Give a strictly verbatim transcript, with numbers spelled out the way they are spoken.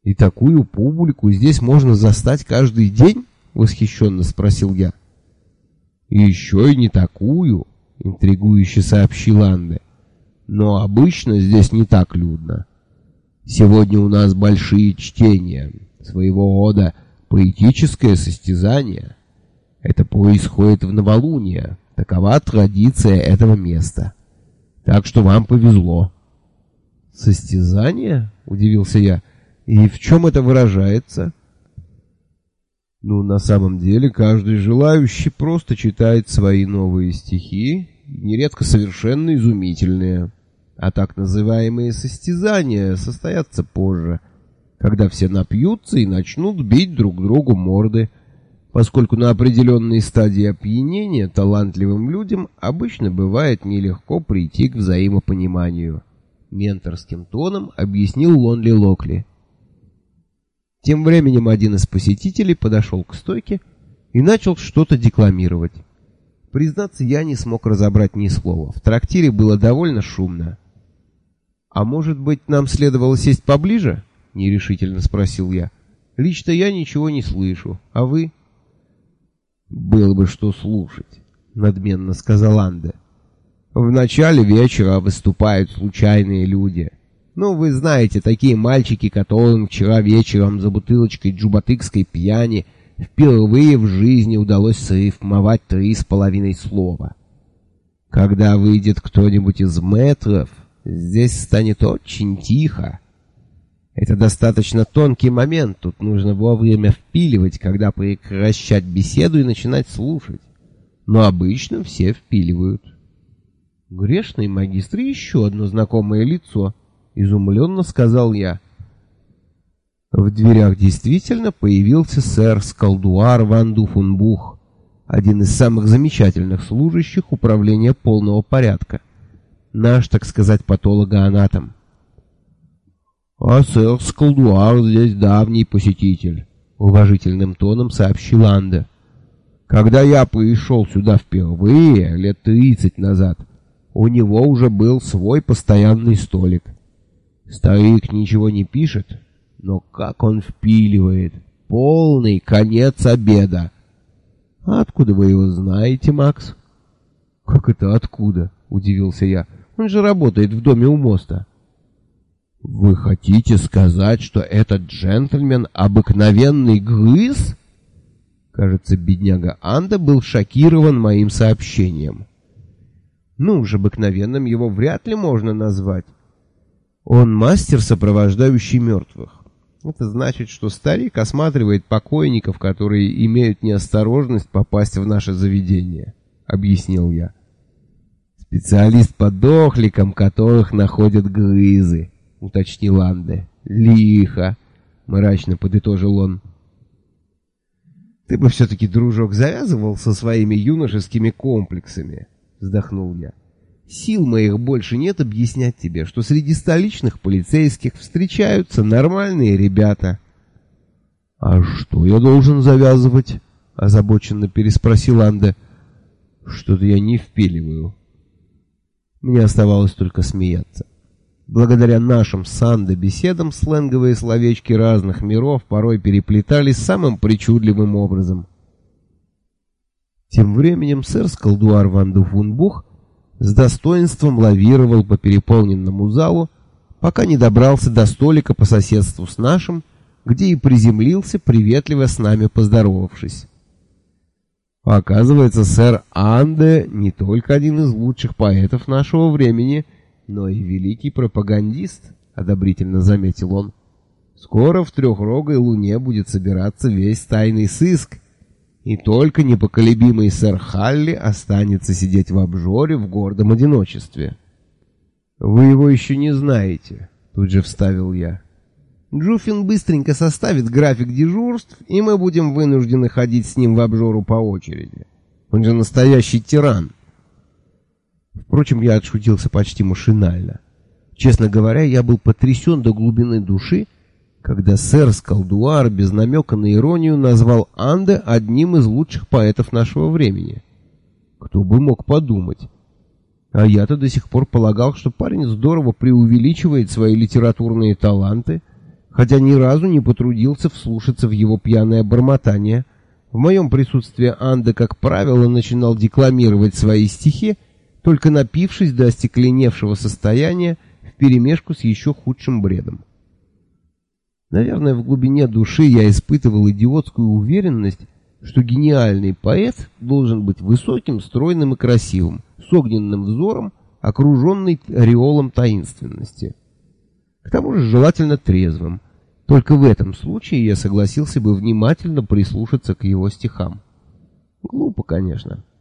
«И такую публику здесь можно застать каждый день?» — восхищенно спросил я. «Еще и не такую», — интригующе сообщил Анде. «Но обычно здесь не так людно. Сегодня у нас большие чтения, своего рода поэтическое состязание. Это происходит в новолуние, такова традиция этого места. Так что вам повезло». «Состязание?» — удивился я. «И в чем это выражается?» «Ну, на самом деле, каждый желающий просто читает свои новые стихи, нередко совершенно изумительные. А так называемые состязания состоятся позже, когда все напьются и начнут бить друг другу морды, поскольку на определенной стадии опьянения талантливым людям обычно бывает нелегко прийти к взаимопониманию», — менторским тоном объяснил Лонли Локли. Тем временем один из посетителей подошел к стойке и начал что-то декламировать. Признаться, я не смог разобрать ни слова. В трактире было довольно шумно. «А может быть, нам следовало сесть поближе?» — нерешительно спросил я. «Лично я ничего не слышу. А вы?» «Было бы что слушать», — надменно сказал Анде. «В начале вечера выступают случайные люди. Ну, вы знаете, такие мальчики, которым вчера вечером за бутылочкой джубатыкской пьяни впервые в жизни удалось срифмовать три с половиной слова. Когда выйдет кто-нибудь из мэтров, здесь станет очень тихо. Это достаточно тонкий момент, тут нужно вовремя впиливать, когда прекращать беседу и начинать слушать. Но обычно все впиливают». «Грешный магистр и еще одно знакомое лицо», — изумленно сказал я. В дверях действительно появился сэр Скалдуар ван Дуфенбух, один из самых замечательных служащих управления полного порядка. Наш, так сказать, патологоанатом. «А сэр Скалдуар здесь давний посетитель», — уважительным тоном сообщил Анде. «Когда я пришел сюда впервые, лет тридцать назад, у него уже был свой постоянный столик. Старик ничего не пишет, но как он впиливает. Полный конец обеда». «А откуда вы его знаете, Макс?» «Как это откуда?» — удивился я. «Он же работает в доме у моста». «Вы хотите сказать, что этот джентльмен обыкновенный грыз?» Кажется, бедняга Анда был шокирован моим сообщением. «Ну уж обыкновенным его вряд ли можно назвать. Он мастер, сопровождающий мертвых. Это значит, что старик осматривает покойников, которые имеют неосторожность попасть в наше заведение», — объяснил я. «Специалист по дохликам, которых находят грызы», — уточнил Анде. «Лихо», — мрачно подытожил он. «Ты бы все-таки, дружок, завязывал со своими юношескими комплексами», — вздохнул я. «Сил моих больше нет объяснять тебе, что среди столичных полицейских встречаются нормальные ребята». «А что я должен завязывать?» — озабоченно переспросил Анде. «Что-то я не впиливаю». Мне оставалось только смеяться. Благодаря нашим с Анде беседам сленговые словечки разных миров порой переплетались самым причудливым образом. Тем временем сэр Скалдуар ван Дуфенбух с достоинством лавировал по переполненному залу, пока не добрался до столика по соседству с нашим, где и приземлился, приветливо с нами поздоровавшись. Оказывается, сэр Анде не только один из лучших поэтов нашего времени, но и великий пропагандист, одобрительно заметил он. Скоро в трехрогой луне будет собираться весь тайный сыск, и только непоколебимый сэр Халли останется сидеть в обжоре в гордом одиночестве. «Вы его еще не знаете», — тут же вставил я. «Джуфин быстренько составит график дежурств, и мы будем вынуждены ходить с ним в обжору по очереди. Он же настоящий тиран». Впрочем, я отшутился почти машинально. Честно говоря, я был потрясен до глубины души, когда сэр Скалдуар без намека на иронию назвал Анде одним из лучших поэтов нашего времени. Кто бы мог подумать? А я-то до сих пор полагал, что парень здорово преувеличивает свои литературные таланты, хотя ни разу не потрудился вслушаться в его пьяное бормотание. В моем присутствии Анда, как правило, начинал декламировать свои стихи, только напившись до остекленевшего состояния вперемешку с еще худшим бредом. Наверное, в глубине души я испытывал идиотскую уверенность, что гениальный поэт должен быть высоким, стройным и красивым, с огненным взором, окруженный ореолом таинственности. К тому же желательно трезвым. Только в этом случае я согласился бы внимательно прислушаться к его стихам. Глупо, конечно.